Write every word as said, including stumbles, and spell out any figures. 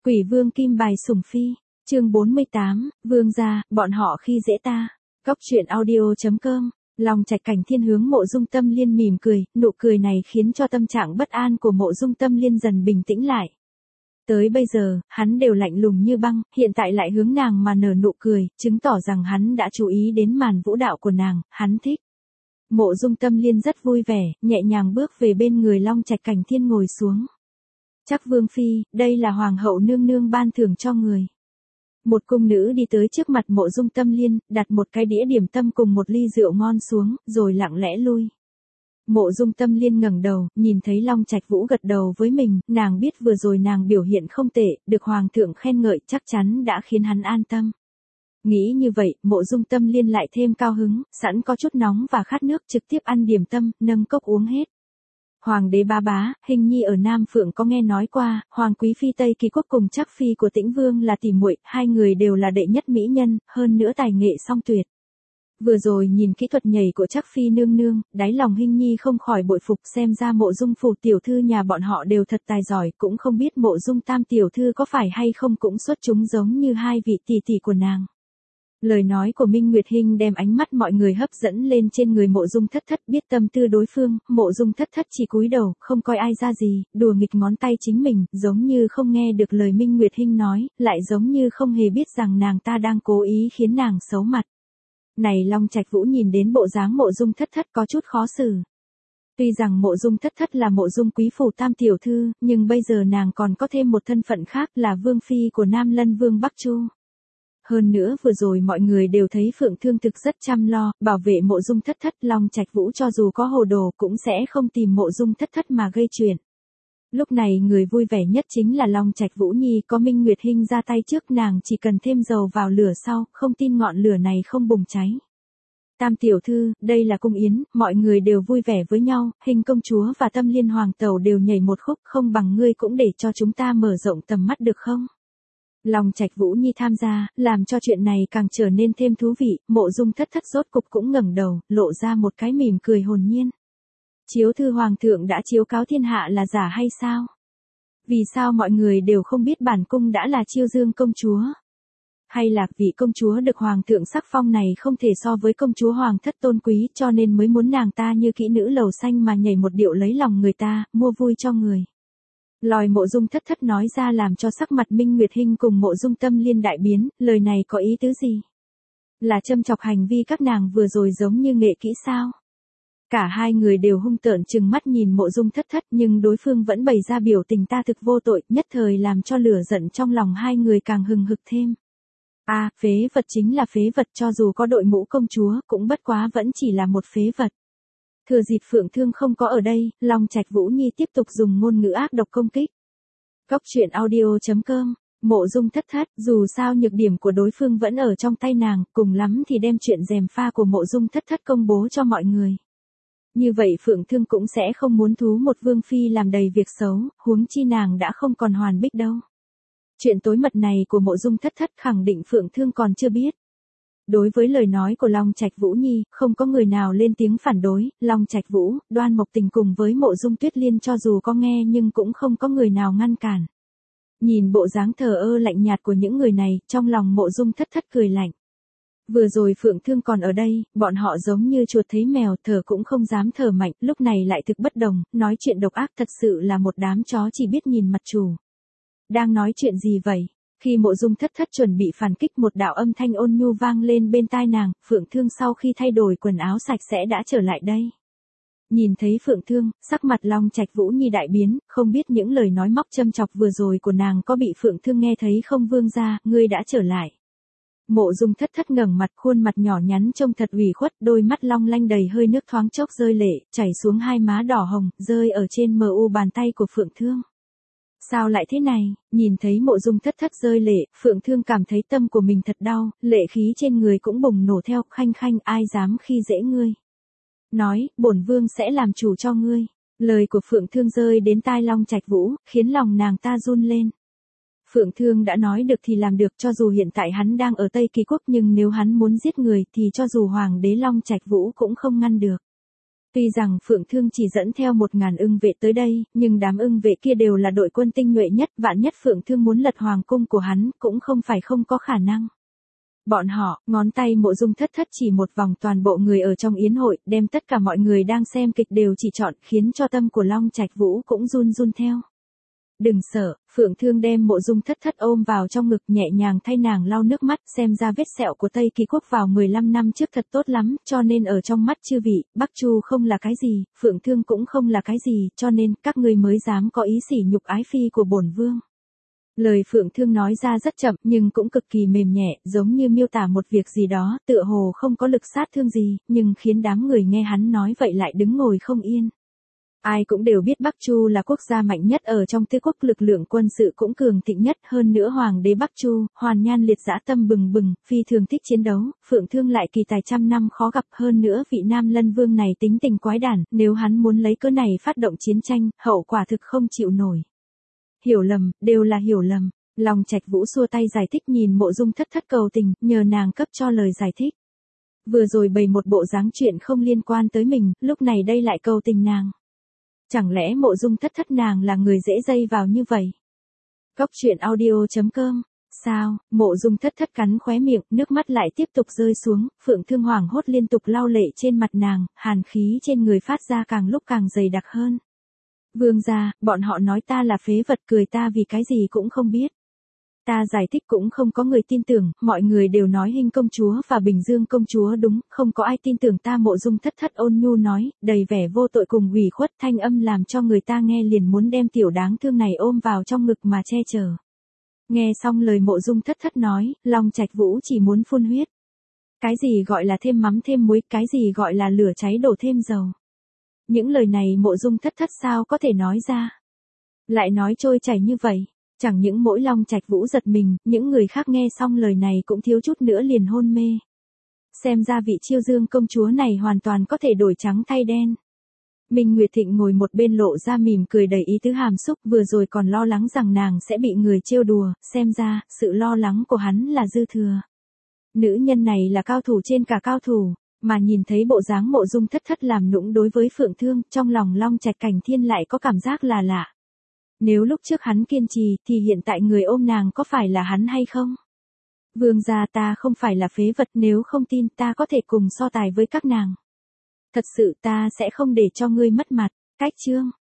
Quỷ vương kim bài sủng phi, chương bốn mươi tám, vương gia, bọn họ khi dễ ta. Góc truyện audio chấm com, Long Trạch Cảnh Thiên hướng Mộ Dung Tâm Liên mỉm cười, nụ cười này khiến cho tâm trạng bất an của Mộ Dung Tâm Liên dần bình tĩnh lại. Tới bây giờ, hắn đều lạnh lùng như băng, hiện tại lại hướng nàng mà nở nụ cười, chứng tỏ rằng hắn đã chú ý đến màn vũ đạo của nàng, hắn thích. Mộ Dung Tâm Liên rất vui vẻ, nhẹ nhàng bước về bên người Long Trạch Cảnh Thiên ngồi xuống. Chắc vương phi, đây là hoàng hậu nương nương ban thưởng cho người. Một cung nữ đi tới trước mặt Mộ Dung Tâm Liên, đặt một cái đĩa điểm tâm cùng một ly rượu ngon xuống, rồi lặng lẽ lui. Mộ Dung Tâm Liên ngẩng đầu, nhìn thấy Long Trạch Vũ gật đầu với mình, nàng biết vừa rồi nàng biểu hiện không tệ, được hoàng thượng khen ngợi chắc chắn đã khiến hắn an tâm. Nghĩ như vậy, Mộ Dung Tâm Liên lại thêm cao hứng, sẵn có chút nóng và khát nước trực tiếp ăn điểm tâm, nâng cốc uống hết. Hoàng đế ba bá, hình nhi ở Nam Phượng có nghe nói qua, Hoàng quý phi Tây Kỳ quốc cùng Trác phi của Tĩnh Vương là tỉ muội, hai người đều là đệ nhất mỹ nhân, hơn nữa tài nghệ song tuyệt. Vừa rồi nhìn kỹ thuật nhảy của Trác phi nương nương, đáy lòng hình nhi không khỏi bội phục, xem ra Mộ Dung phủ tiểu thư nhà bọn họ đều thật tài giỏi, cũng không biết Mộ Dung tam tiểu thư có phải hay không cũng xuất chúng giống như hai vị tỷ tỷ của nàng. Lời nói của Minh Nguyệt Hinh đem ánh mắt mọi người hấp dẫn lên trên người Mộ Dung Thất Thất, biết tâm tư đối phương, Mộ Dung Thất Thất chỉ cúi đầu, không coi ai ra gì, đùa nghịch ngón tay chính mình, giống như không nghe được lời Minh Nguyệt Hinh nói, lại giống như không hề biết rằng nàng ta đang cố ý khiến nàng xấu mặt. Này Long Trạch Vũ nhìn đến bộ dáng Mộ Dung Thất Thất có chút khó xử. Tuy rằng Mộ Dung Thất Thất là Mộ Dung quý phủ tam tiểu thư, nhưng bây giờ nàng còn có thêm một thân phận khác là vương phi của Nam Lân Vương Bắc Chu. Hơn nữa vừa rồi mọi người đều thấy Phượng Thương thực rất chăm lo, bảo vệ Mộ Dung Thất Thất, Long Trạch Vũ cho dù có hồ đồ cũng sẽ không tìm Mộ Dung Thất Thất mà gây chuyện. Lúc này người vui vẻ nhất chính là Long Trạch Vũ Nhi, có Minh Nguyệt Hinh ra tay trước nàng chỉ cần thêm dầu vào lửa sau, không tin ngọn lửa này không bùng cháy. Tam tiểu thư, đây là cung yến, mọi người đều vui vẻ với nhau, Hình công chúa và Tâm Liên hoàng tẩu đều nhảy một khúc, không bằng ngươi cũng để cho chúng ta mở rộng tầm mắt được không? Long Trạch Vũ Nhi tham gia, làm cho chuyện này càng trở nên thêm thú vị, Mộ Dung Thất Thất rốt cục cũng ngẩng đầu, lộ ra một cái mỉm cười hồn nhiên. Chiếu thư hoàng thượng đã chiếu cáo thiên hạ là giả hay sao? Vì sao mọi người đều không biết bản cung đã là Chiêu Dương công chúa? Hay là vị công chúa được hoàng thượng sắc phong này không thể so với công chúa hoàng thất tôn quý cho nên mới muốn nàng ta như kỹ nữ lầu xanh mà nhảy một điệu lấy lòng người ta, mua vui cho người. Lời Mộ Dung Thất Thất nói ra làm cho sắc mặt Minh Nguyệt Hinh cùng Mộ Dung Tâm Liên đại biến, lời này có ý tứ gì? Là châm chọc hành vi các nàng vừa rồi giống như nghệ kỹ sao? Cả hai người đều hung tợn trừng mắt nhìn Mộ Dung Thất Thất nhưng đối phương vẫn bày ra biểu tình ta thực vô tội, nhất thời làm cho lửa giận trong lòng hai người càng hừng hực thêm. A, à, phế vật chính là phế vật, cho dù có đội mũ công chúa cũng bất quá vẫn chỉ là một phế vật. Thừa dịp Phượng Thương không có ở đây, Long Trạch Vũ Nhi tiếp tục dùng ngôn ngữ ác độc công kích. Góc truyện audio chấm com, Mộ Dung Thất Thất, dù sao nhược điểm của đối phương vẫn ở trong tay nàng, cùng lắm thì đem chuyện gièm pha của Mộ Dung Thất Thất công bố cho mọi người. Như vậy Phượng Thương cũng sẽ không muốn thú một vương phi làm đầy việc xấu, huống chi nàng đã không còn hoàn bích đâu. Chuyện tối mật này của Mộ Dung Thất Thất khẳng định Phượng Thương còn chưa biết. Đối với lời nói của Long Trạch Vũ Nhi, không có người nào lên tiếng phản đối, Long Trạch Vũ, Đoan Mộc Tình cùng với Mộ Dung Tuyết Liên cho dù có nghe nhưng cũng không có người nào ngăn cản. Nhìn bộ dáng thờ ơ lạnh nhạt của những người này, trong lòng Mộ Dung Thất Thất cười lạnh. Vừa rồi Phượng Thương còn ở đây, bọn họ giống như chuột thấy mèo, thở cũng không dám thở mạnh, lúc này lại thực bất đồng, nói chuyện độc ác thật sự là một đám chó chỉ biết nhìn mặt chủ. Đang nói chuyện gì vậy? Khi Mộ Dung Thất Thất chuẩn bị phản kích một đạo âm thanh ôn nhu vang lên bên tai nàng, Phượng Thương sau khi thay đổi quần áo sạch sẽ đã trở lại đây. Nhìn thấy Phượng Thương, sắc mặt Long Trạch Vũ Nhi đại biến, không biết những lời nói móc châm chọc vừa rồi của nàng có bị Phượng Thương nghe thấy không vương gia, ngươi đã trở lại. Mộ Dung Thất Thất ngẩng mặt, khuôn mặt nhỏ nhắn trông thật ủy khuất, đôi mắt long lanh đầy hơi nước thoáng chốc rơi lệ, chảy xuống hai má đỏ hồng, rơi ở trên mờ u bàn tay của Phượng Thương. Sao lại thế này? Nhìn thấy Mộ Dung Thất Thất rơi lệ, Phượng Thương cảm thấy tâm của mình thật đau, lệ khí trên người cũng bùng nổ theo, khanh khanh, ai dám khi dễ ngươi? Nói, bổn vương sẽ làm chủ cho ngươi. Lời của Phượng Thương rơi đến tai Long Trạch Vũ, khiến lòng nàng ta run lên. Phượng Thương đã nói được thì làm được, cho dù hiện tại hắn đang ở Tây Kỳ Quốc nhưng nếu hắn muốn giết người thì cho dù Hoàng đế Long Trạch Vũ cũng không ngăn được. Tuy rằng Phượng Thương chỉ dẫn theo một ngàn ưng vệ tới đây, nhưng đám ưng vệ kia đều là đội quân tinh nhuệ nhất, vạn nhất Phượng Thương muốn lật hoàng cung của hắn, cũng không phải không có khả năng. Bọn họ, ngón tay Mộ Dung Thất Thất chỉ một vòng toàn bộ người ở trong yến hội, đem tất cả mọi người đang xem kịch đều chỉ chọn, khiến cho tâm của Long Trạch Vũ cũng run run theo. Đừng sợ, Phượng Thương đem Mộ Dung Thất Thất ôm vào trong ngực, nhẹ nhàng thay nàng lau nước mắt, xem ra vết sẹo của Tây Kỳ Quốc vào mười lăm năm trước thật tốt lắm, cho nên ở trong mắt chư vị, Bắc Chu không là cái gì, Phượng Thương cũng không là cái gì, cho nên các ngươi mới dám có ý sỉ nhục ái phi của bổn vương. Lời Phượng Thương nói ra rất chậm nhưng cũng cực kỳ mềm nhẹ, giống như miêu tả một việc gì đó, tựa hồ không có lực sát thương gì, nhưng khiến đám người nghe hắn nói vậy lại đứng ngồi không yên. Ai cũng đều biết Bắc Chu là quốc gia mạnh nhất ở trong tứ quốc, lực lượng quân sự cũng cường thịnh nhất, hơn nữa hoàng đế Bắc Chu, Hoàn Nhan liệt dã tâm bừng bừng, phi thường thích chiến đấu, Phượng Thương lại kỳ tài trăm năm khó gặp, hơn nữa vị Nam Lân Vương này tính tình quái đản, nếu hắn muốn lấy cớ này phát động chiến tranh, hậu quả thực không chịu nổi. Hiểu lầm, đều là hiểu lầm. Long Trạch Vũ xua tay giải thích, nhìn Mộ Dung Thất Thất cầu tình, nhờ nàng cấp cho lời giải thích. Vừa rồi bày một bộ dáng chuyện không liên quan tới mình, lúc này đây lại cầu tình nàng. Chẳng lẽ Mộ Dung Thất Thất nàng là người dễ dây vào như vậy? Góc truyện audio chấm com. Sao? Mộ Dung Thất Thất cắn khóe miệng, nước mắt lại tiếp tục rơi xuống, Phượng Thương hoảng hốt liên tục lau lệ trên mặt nàng, hàn khí trên người phát ra càng lúc càng dày đặc hơn. Vương gia, bọn họ nói ta là phế vật, cười ta vì cái gì cũng không biết. Ta giải thích cũng không có người tin tưởng, mọi người đều nói Hinh công chúa và Bình Dương công chúa đúng, không có ai tin tưởng ta. Mộ Dung Thất Thất ôn nhu nói, đầy vẻ vô tội cùng ủy khuất, thanh âm làm cho người ta nghe liền muốn đem tiểu đáng thương này ôm vào trong ngực mà che chở. Nghe xong lời Mộ Dung Thất Thất nói, Long Trạch Vũ chỉ muốn phun huyết. Cái gì gọi là thêm mắm thêm muối, cái gì gọi là lửa cháy đổ thêm dầu. Những lời này Mộ Dung Thất Thất sao có thể nói ra. Lại nói trôi chảy như vậy. Chẳng những mỗi Long Trạch Vũ giật mình, những người khác nghe xong lời này cũng thiếu chút nữa liền hôn mê. Xem ra vị Chiêu Dương công chúa này hoàn toàn có thể đổi trắng thay đen. Minh Nguyệt Thịnh ngồi một bên lộ ra mỉm cười đầy ý tứ hàm xúc, vừa rồi còn lo lắng rằng nàng sẽ bị người trêu đùa, xem ra, sự lo lắng của hắn là dư thừa. Nữ nhân này là cao thủ trên cả cao thủ, mà nhìn thấy bộ dáng Mộ Dung Thất Thất làm nũng đối với Phượng Thương, trong lòng Long Trạch Cảnh Thiên lại có cảm giác là lạ. Nếu lúc trước hắn kiên trì, thì hiện tại người ôm nàng có phải là hắn hay không? Vương gia, ta không phải là phế vật, nếu không tin ta có thể cùng so tài với các nàng. Thật sự ta sẽ không để cho ngươi mất mặt. Cách chương